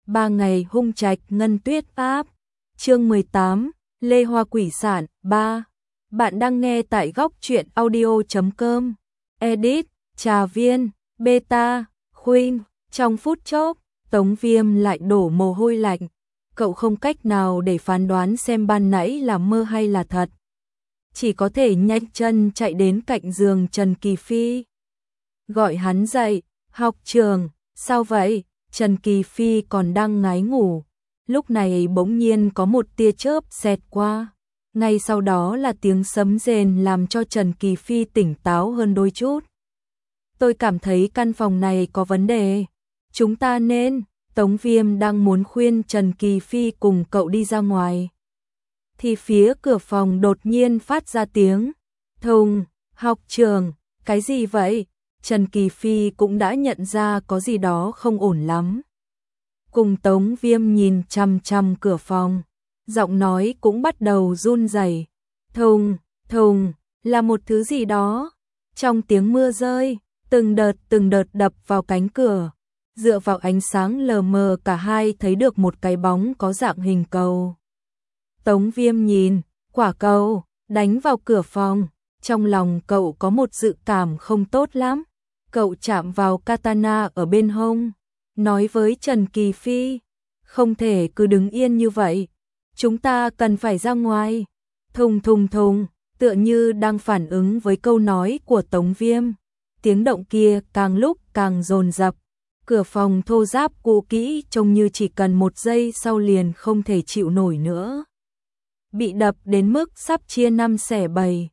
3 ngày hung trạch ngân tuyết áp. Chương 18, Lê Hoa Quỷ Sản 3. Bạn đang nghe tại góc truyện audio.com. Edit, Trà Viên, Beta, Khuynh. Trong phút chốc, Tống Viêm lại đổ mồ hôi lạnh. Cậu không cách nào để phán đoán xem ban nãy là mơ hay là thật. Chỉ có thể nhanh chân chạy đến cạnh giường Trần Kỳ Phi. Gọi hắn dậy, học trường, sao vậy? Trần Kỳ Phi còn đang ngái ngủ. Lúc này bỗng nhiên có một tia chớp xẹt qua. Ngay sau đó là tiếng sấm rền làm cho Trần Kỳ Phi tỉnh táo hơn đôi chút. Tôi cảm thấy căn phòng này có vấn đề. Chúng ta nên... Tống Viêm đang muốn khuyên Trần Kỳ Phi cùng cậu đi ra ngoài. Thì phía cửa phòng đột nhiên phát ra tiếng thùng. Học trường, cái gì vậy? Trần Kỳ Phi cũng đã nhận ra có gì đó không ổn lắm. Cùng Tống Viêm nhìn chằm chằm cửa phòng. Giọng nói cũng bắt đầu run rẩy. Thùng, là một thứ gì đó. Trong tiếng mưa rơi, từng đợt đập vào cánh cửa. Dựa vào ánh sáng lờ mờ cả hai thấy được một cái bóng có dạng hình cầu. Tống Viêm nhìn, quả cầu, đánh vào cửa phòng. Trong lòng cậu có một dự cảm không tốt lắm. Cậu chạm vào katana ở bên hông. Nói với Trần Kỳ Phi, không thể cứ đứng yên như vậy. Chúng ta cần phải ra ngoài. Thùng, tựa như đang phản ứng với câu nói của Tống Viêm. Tiếng động kia càng lúc càng dồn dập. Cửa phòng thô ráp cũ kỹ trông như chỉ cần 1 giây sau liền không thể chịu nổi nữa. Bị đập đến mức sắp chia 5 xẻ 7.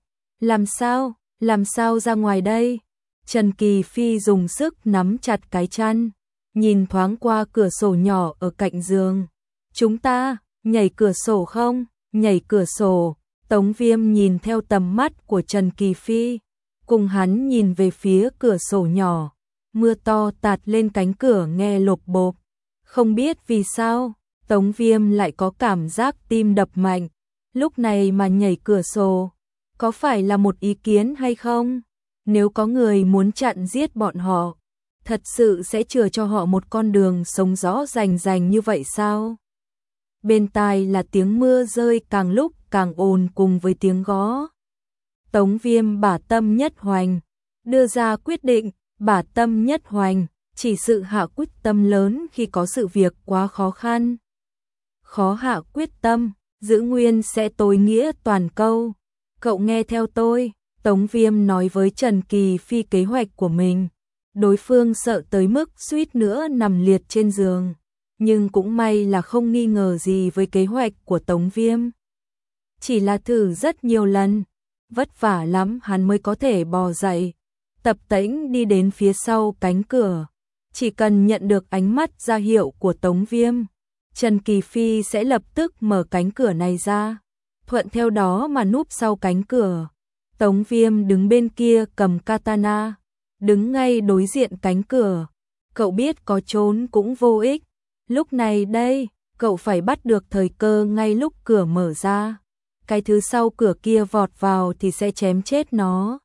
Làm sao ra ngoài đây? Trần Kỳ Phi dùng sức nắm chặt cái chăn, nhìn thoáng qua cửa sổ nhỏ ở cạnh giường. Chúng ta, nhảy cửa sổ không? Nhảy cửa sổ. Tống Viêm nhìn theo tầm mắt của Trần Kỳ Phi, cùng hắn nhìn về phía cửa sổ nhỏ. Mưa to tạt lên cánh cửa nghe lộp bộp. Không biết vì sao, Tống Viêm lại có cảm giác tim đập mạnh. Lúc này mà nhảy cửa sổ, có phải là một ý kiến hay không? Nếu có người muốn chặn giết bọn họ, thật sự sẽ chừa cho họ một con đường sống rõ rành như vậy sao? Bên tai là tiếng mưa rơi càng lúc càng ồn cùng với tiếng gõ. Tống Viêm bả tâm nhất hoành, đưa ra quyết định. Bả tâm nhất hoành, chỉ sự hạ quyết tâm lớn khi có sự việc quá khó khăn. Khó hạ quyết tâm, giữ nguyên sẽ tối nghĩa toàn câu. Cậu nghe theo tôi, Tống Viêm nói với Trần Kỳ Phi kế hoạch của mình. Đối phương sợ tới mức suýt nữa nằm liệt trên giường. Nhưng cũng may là không nghi ngờ gì với kế hoạch của Tống Viêm. Chỉ là thử rất nhiều lần, vất vả lắm hắn mới có thể bò dậy. Tập tễnh đi đến phía sau cánh cửa. Chỉ cần nhận được ánh mắt ra hiệu của Tống Viêm, Trần Kỳ Phi sẽ lập tức mở cánh cửa này ra. Thuận theo đó mà núp sau cánh cửa. Tống Viêm đứng bên kia cầm katana, đứng ngay đối diện cánh cửa. Cậu biết có trốn cũng vô ích. Lúc này đây, cậu phải bắt được thời cơ ngay lúc cửa mở ra. Cái thứ sau cửa kia vọt vào thì sẽ chém chết nó.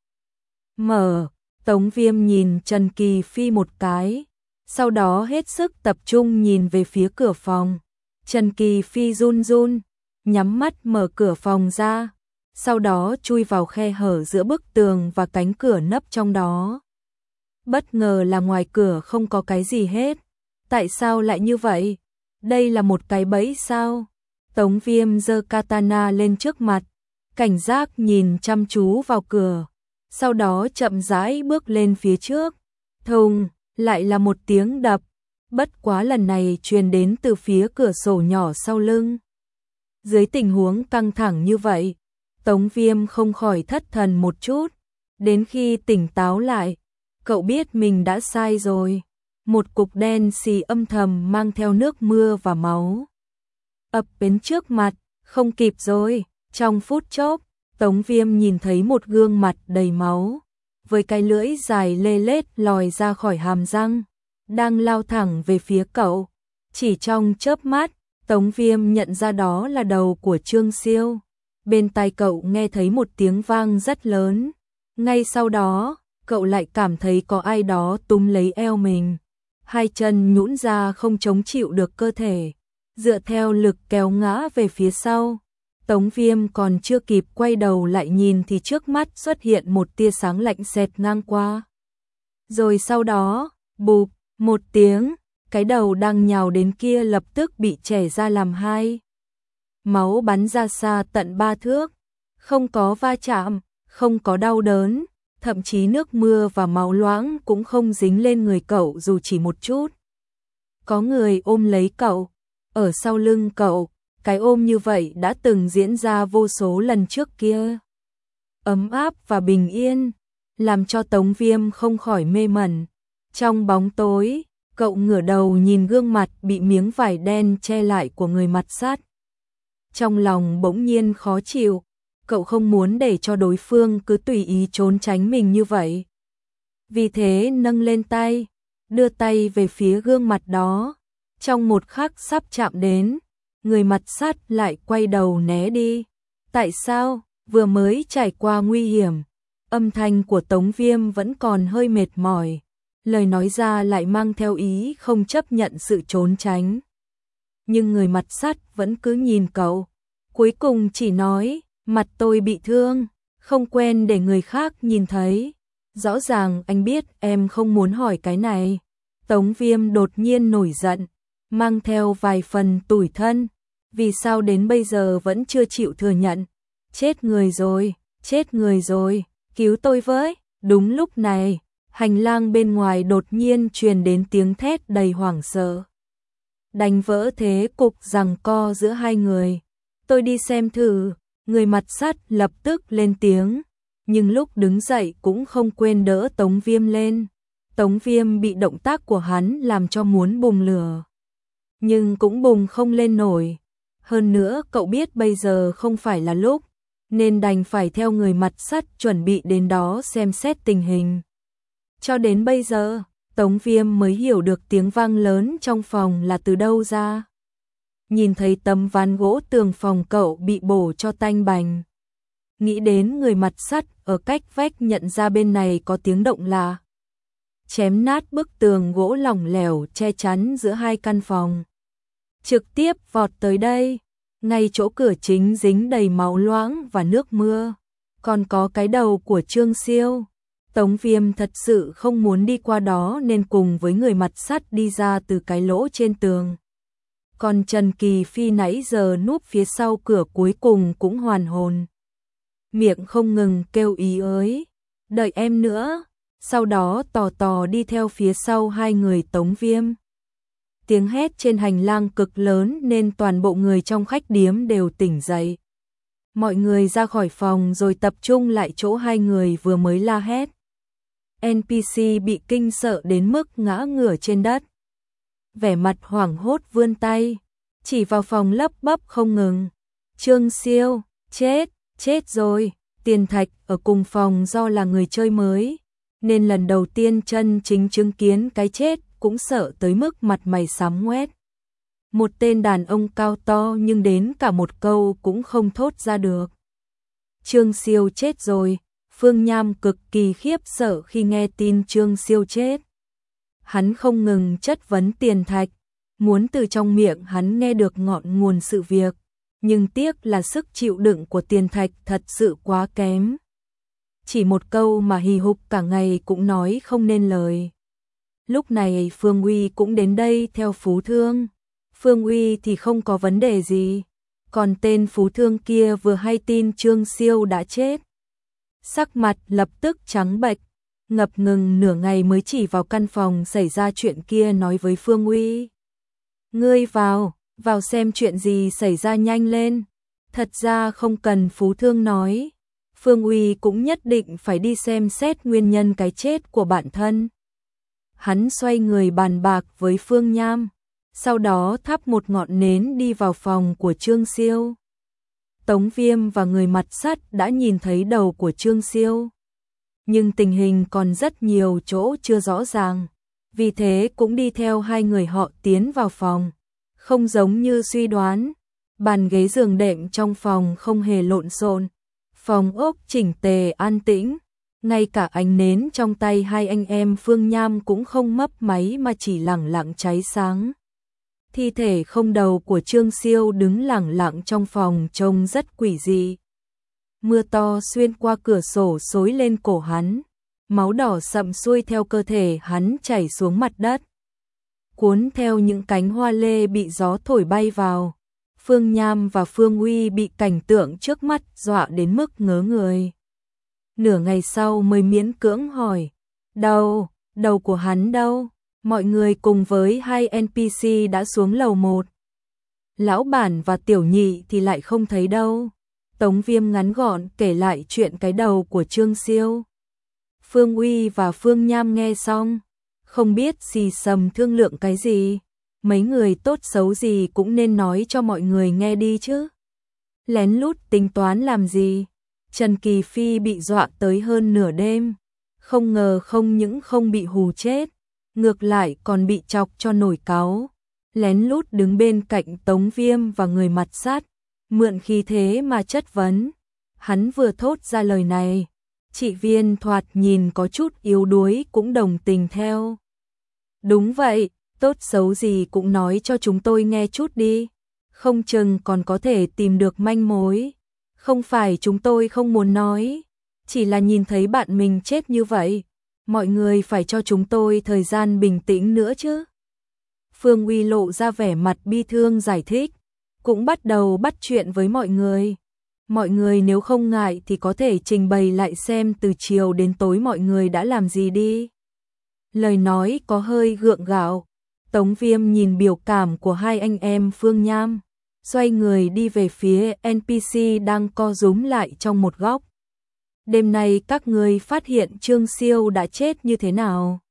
Mở. Tống Viêm nhìn Trần Kỳ Phi một cái, sau đó hết sức tập trung nhìn về phía cửa phòng. Trần Kỳ Phi run, nhắm mắt mở cửa phòng ra, sau đó chui vào khe hở giữa bức tường và cánh cửa nấp trong đó. Bất ngờ là ngoài cửa không có cái gì hết. Tại sao lại như vậy? Đây là một cái bẫy sao? Tống Viêm giơ katana lên trước mặt, cảnh giác nhìn chăm chú vào cửa. Sau đó chậm rãi bước lên phía trước. Thùng, lại là một tiếng đập. Bất quá lần này truyền đến từ phía cửa sổ nhỏ sau lưng. Dưới tình huống căng thẳng như vậy, Tống Viêm không khỏi thất thần một chút. Đến khi tỉnh táo lại, cậu biết mình đã sai rồi. Một cục đen xì âm thầm mang theo nước mưa và máu ập đến trước mặt, không kịp rồi. Trong phút chốc, Tống Viêm nhìn thấy một gương mặt đầy máu, với cái lưỡi dài lê lết lòi ra khỏi hàm răng, đang lao thẳng về phía cậu. Chỉ trong chớp mắt, Tống Viêm nhận ra đó là đầu của Trương Siêu. Bên tai cậu nghe thấy một tiếng vang rất lớn. Ngay sau đó, cậu lại cảm thấy có ai đó túm lấy eo mình. hai chân nhũn ra không chống chịu được cơ thể, dựa theo lực kéo ngã về phía sau. Tống Viêm còn chưa kịp quay đầu lại nhìn thì trước mắt xuất hiện một tia sáng lạnh xẹt ngang qua. Rồi sau đó, bụp, một tiếng, cái đầu đang nhào đến kia lập tức bị chẻ ra làm hai. Máu bắn ra xa tận 3 thước, không có va chạm, không có đau đớn, thậm chí nước mưa và máu loãng cũng không dính lên người cậu dù chỉ một chút. Có người ôm lấy cậu, ở sau lưng cậu, cái ôm như vậy đã từng diễn ra vô số lần trước kia. Ấm áp và bình yên, làm cho Tống Viêm không khỏi mê mẩn. Trong bóng tối, cậu ngửa đầu nhìn gương mặt bị miếng vải đen che lại của người mặt sát. Trong lòng bỗng nhiên khó chịu, cậu không muốn để cho đối phương cứ tùy ý trốn tránh mình như vậy. Vì thế nâng lên tay, đưa tay về phía gương mặt đó. Trong một khắc sắp chạm đến, người mặt sát lại quay đầu né đi. Tại sao? Vừa mới trải qua nguy hiểm, âm thanh của Tống Viêm vẫn còn hơi mệt mỏi, lời nói ra lại mang theo ý không chấp nhận sự trốn tránh. Nhưng người mặt sắt vẫn cứ nhìn cậu, cuối cùng chỉ nói, mặt tôi bị thương, không quen để người khác nhìn thấy. Rõ ràng anh biết em không muốn hỏi cái này. Tống Viêm đột nhiên nổi giận, mang theo vài phần tủi thân, vì sao đến bây giờ vẫn chưa chịu thừa nhận. Chết người rồi, cứu tôi với. Đúng lúc này, hành lang bên ngoài đột nhiên truyền đến tiếng thét đầy hoảng sợ. Đánh vỡ thế cục giằng co giữa hai người. Tôi đi xem thử, người mặt sắt lập tức lên tiếng, nhưng lúc đứng dậy cũng không quên đỡ Tống Viêm lên. Tống Viêm bị động tác của hắn làm cho muốn bùng lửa, nhưng cũng bùng không lên nổi. Hơn nữa cậu biết bây giờ không phải là lúc, nên đành phải theo người mặt sắt chuẩn bị đến đó xem xét tình hình. Cho đến bây giờ, Tống Viêm mới hiểu được tiếng vang lớn trong phòng là từ đâu ra. Nhìn thấy tấm ván gỗ tường phòng cậu bị bổ cho tanh bành. Nghĩ đến người mặt sắt ở cách vách nhận ra bên này có tiếng động lạ. Chém nát bức tường gỗ lỏng lẻo che chắn giữa hai căn phòng. Trực tiếp vọt tới đây, ngay chỗ cửa chính dính đầy máu loãng và nước mưa. Còn có cái đầu của Trương Siêu. Tống Viêm thật sự không muốn đi qua đó nên cùng với người mặt sắt đi ra từ cái lỗ trên tường. Còn Trần Kỳ Phi nãy giờ núp phía sau cửa cuối cùng cũng hoàn hồn. Miệng không ngừng kêu ý ới, đợi em nữa, sau đó tò tò đi theo phía sau hai người Tống Viêm. Tiếng hét trên hành lang cực lớn nên toàn bộ người trong khách điếm đều tỉnh dậy. Mọi người ra khỏi phòng rồi tập trung lại chỗ hai người vừa mới la hét. NPC bị kinh sợ đến mức ngã ngửa trên đất. Vẻ mặt hoảng hốt vươn tay, chỉ vào phòng lấp bấp không ngừng. Trương Siêu, chết rồi. Tiền Thạch ở cùng phòng do là người chơi mới, nên lần đầu tiên chân chính chứng kiến cái chết cũng sợ tới mức mặt mày xám ngoét. Một tên đàn ông cao to nhưng đến cả một câu cũng không thốt ra được. Trương Siêu chết rồi. Phương Nham cực kỳ khiếp sợ khi nghe tin Trương Siêu chết. Hắn không ngừng chất vấn Tiền Thạch, muốn từ trong miệng hắn nghe được ngọn nguồn sự việc, nhưng tiếc là sức chịu đựng của Tiền Thạch thật sự quá kém. Chỉ một câu mà hì hục cả ngày cũng nói không nên lời. Lúc này Phương Uy cũng đến đây theo Phú Thương. Phương Uy thì không có vấn đề gì, còn tên Phú Thương kia vừa hay tin Trương Siêu đã chết. Sắc mặt lập tức trắng bệch, ngập ngừng nửa ngày mới chỉ vào căn phòng xảy ra chuyện kia nói với Phương Uy. Ngươi vào xem chuyện gì xảy ra nhanh lên. Thật ra không cần Phú Thương nói, Phương Uy cũng nhất định phải đi xem xét nguyên nhân cái chết của bản thân. Hắn xoay người bàn bạc với Phương Nham, sau đó thắp một ngọn nến đi vào phòng của Trương Siêu. Tống Viêm và người mặt sắt đã nhìn thấy đầu của Trương Siêu, nhưng tình hình còn rất nhiều chỗ chưa rõ ràng, vì thế cũng đi theo hai người họ tiến vào phòng. Không giống như suy đoán, bàn ghế giường đệm trong phòng không hề lộn xộn, phòng ốc chỉnh tề an tĩnh, Ngay cả ánh nến trong tay hai anh em Phương Nham cũng không mấp máy mà chỉ lẳng lặng cháy sáng. Thi thể không đầu của Trương Siêu đứng lẳng lặng trong phòng trông rất quỷ dị. Mưa to xuyên qua cửa sổ xối lên cổ hắn, máu đỏ sậm xuôi theo cơ thể hắn chảy xuống mặt đất, cuốn theo những cánh hoa lê bị gió thổi bay vào. Phương Nham và Phương Uy bị cảnh tượng trước mắt dọa đến mức ngớ người. Nửa ngày sau mới miễn cưỡng hỏi, đầu của hắn đâu? Mọi người cùng với hai NPC đã xuống lầu 1. Lão bản và tiểu nhị thì lại không thấy đâu. Tống Viêm ngắn gọn kể lại chuyện cái đầu của Trương Siêu. Phương Uy và Phương Nham nghe xong, không biết xì xầm thương lượng cái gì. Mấy người tốt xấu gì cũng nên nói cho mọi người nghe đi chứ. Lén lút tính toán làm gì? Trần Kỳ Phi bị dọa tới hơn nửa đêm. Không ngờ không những không bị hù chết, ngược lại còn bị chọc cho nổi cáu. Lén lút đứng bên cạnh Tống Viêm và người mặt sát, mượn khí thế mà chất vấn. Hắn vừa thốt ra lời này, chị Viên thoạt nhìn có chút yếu đuối cũng đồng tình theo. Đúng vậy, tốt xấu gì cũng nói cho chúng tôi nghe chút đi. Không chừng còn có thể tìm được manh mối. Không phải chúng tôi không muốn nói, chỉ là nhìn thấy bạn mình chết như vậy, mọi người phải cho chúng tôi thời gian bình tĩnh nữa chứ. Phương Uy lộ ra vẻ mặt bi thương giải thích, cũng bắt đầu bắt chuyện với mọi người. Mọi người nếu không ngại thì có thể trình bày lại xem từ chiều đến tối mọi người đã làm gì đi. Lời nói có hơi gượng gạo. Tống Viêm nhìn biểu cảm của hai anh em Phương Nham, xoay người đi về phía NPC đang co rúm lại trong một góc. Đêm nay các ngươi phát hiện Trương Siêu đã chết như thế nào?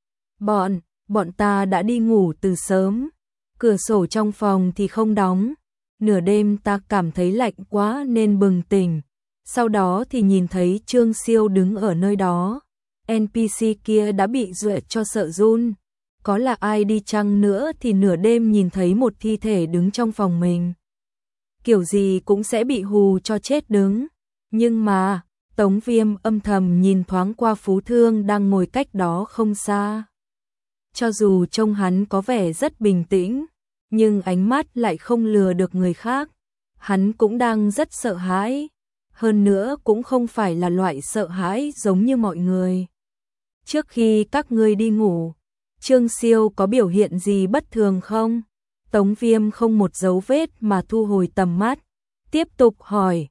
Bọn ta đã đi ngủ từ sớm, cửa sổ trong phòng thì không đóng. Nửa đêm ta cảm thấy lạnh quá nên bừng tỉnh. Sau đó thì nhìn thấy Trương Siêu đứng ở nơi đó. NPC kia đã bị dọa cho sợ run. Có là ai đi chăng nữa thì nửa đêm nhìn thấy một thi thể đứng trong phòng mình, kiểu gì cũng sẽ bị hù cho chết đứng. Nhưng mà, Tống Viêm âm thầm nhìn thoáng qua Phú Thương đang ngồi cách đó không xa. Cho dù trông hắn có vẻ rất bình tĩnh, nhưng ánh mắt lại không lừa được người khác. Hắn cũng đang rất sợ hãi, hơn nữa cũng không phải là loại sợ hãi giống như mọi người. Trước khi các ngươi đi ngủ, Trương Siêu có biểu hiện gì bất thường không? Tống Viêm không một dấu vết mà thu hồi tầm mắt, tiếp tục hỏi.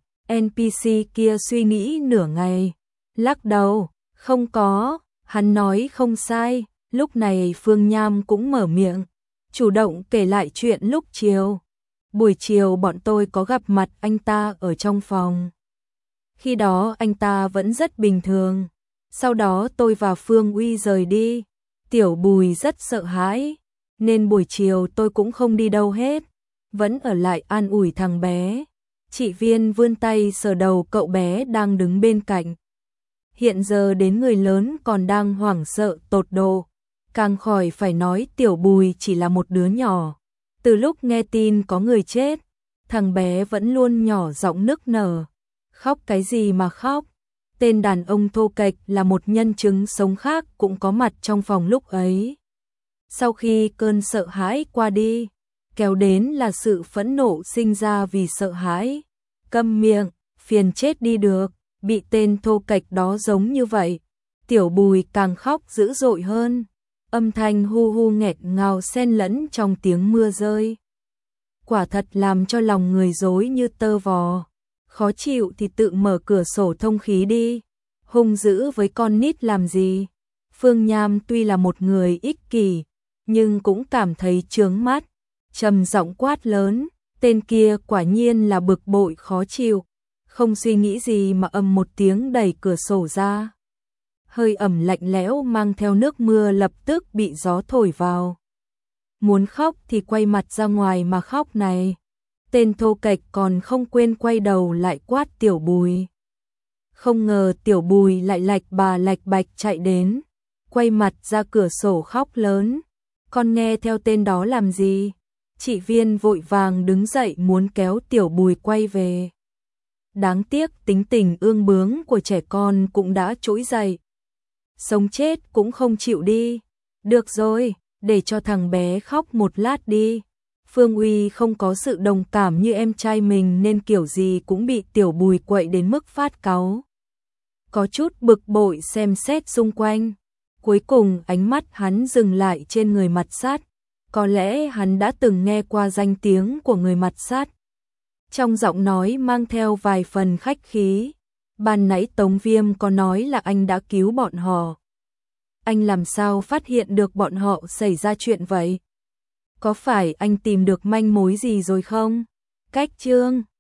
NPC kia suy nghĩ nửa ngày, lắc đầu, không có. Hắn nói không sai. Lúc này Phương Nham cũng mở miệng, chủ động kể lại chuyện lúc chiều. Buổi chiều bọn tôi có gặp mặt anh ta ở trong phòng. Khi đó anh ta vẫn rất bình thường. Sau đó tôi và Phương Uy rời đi. Tiểu Bùi rất sợ hãi, nên buổi chiều tôi cũng không đi đâu hết, vẫn ở lại an ủi thằng bé. Chị Viên vươn tay sờ đầu cậu bé đang đứng bên cạnh. Hiện giờ đến người lớn còn đang hoảng sợ tột độ, càng khỏi phải nói Tiểu Bùi chỉ là một đứa nhỏ. Từ lúc nghe tin có người chết, thằng bé vẫn luôn nhỏ giọng nức nở. Khóc cái gì mà khóc? Tên đàn ông thô kệch là một nhân chứng sống khác cũng có mặt trong phòng lúc ấy. Sau khi cơn sợ hãi qua đi, kéo đến là sự phẫn nộ sinh ra vì sợ hãi. Câm miệng, phiền chết đi được, bị tên thô kệch đó giống như vậy. Tiểu Bùi càng khóc dữ dội hơn, âm thanh hu hu nghẹt ngào xen lẫn trong tiếng mưa rơi. Quả thật làm cho lòng người rối như tơ vò. Khó chịu thì tự mở cửa sổ thông khí đi, hung dữ với con nít làm gì? Phương Nham tuy là một người ích kỷ, nhưng cũng cảm thấy chướng mắt, trầm giọng quát lớn. Tên kia quả nhiên là bực bội khó chịu, không suy nghĩ gì mà ầm một tiếng đẩy cửa sổ ra. Hơi ẩm lạnh lẽo mang theo nước mưa lập tức bị gió thổi vào. Muốn khóc thì quay mặt ra ngoài mà khóc này. Tên thô kệch còn không quên quay đầu lại quát Tiểu Bùi. Không ngờ Tiểu Bùi lại lạch bà lạch bạch chạy đến, quay mặt ra cửa sổ khóc lớn. Con nghe theo tên đó làm gì? Chị Viên vội vàng đứng dậy muốn kéo Tiểu Bùi quay về. Đáng tiếc tính tình ương bướng của trẻ con cũng đã trỗi dậy. Sống chết cũng không chịu đi. Được rồi, để cho thằng bé khóc một lát đi. Phương Uy không có sự đồng cảm như em trai mình nên kiểu gì cũng bị Tiểu Bùi quậy đến mức phát cáu. Có chút bực bội xem xét xung quanh. Cuối cùng ánh mắt hắn dừng lại trên người mặt sát. Có lẽ hắn đã từng nghe qua danh tiếng của người mặt sát. Trong giọng nói mang theo vài phần khách khí. Ban nãy Tống Viêm có nói là anh đã cứu bọn họ. Anh làm sao phát hiện được bọn họ xảy ra chuyện vậy? Có phải anh tìm được manh mối gì rồi không? Cách chương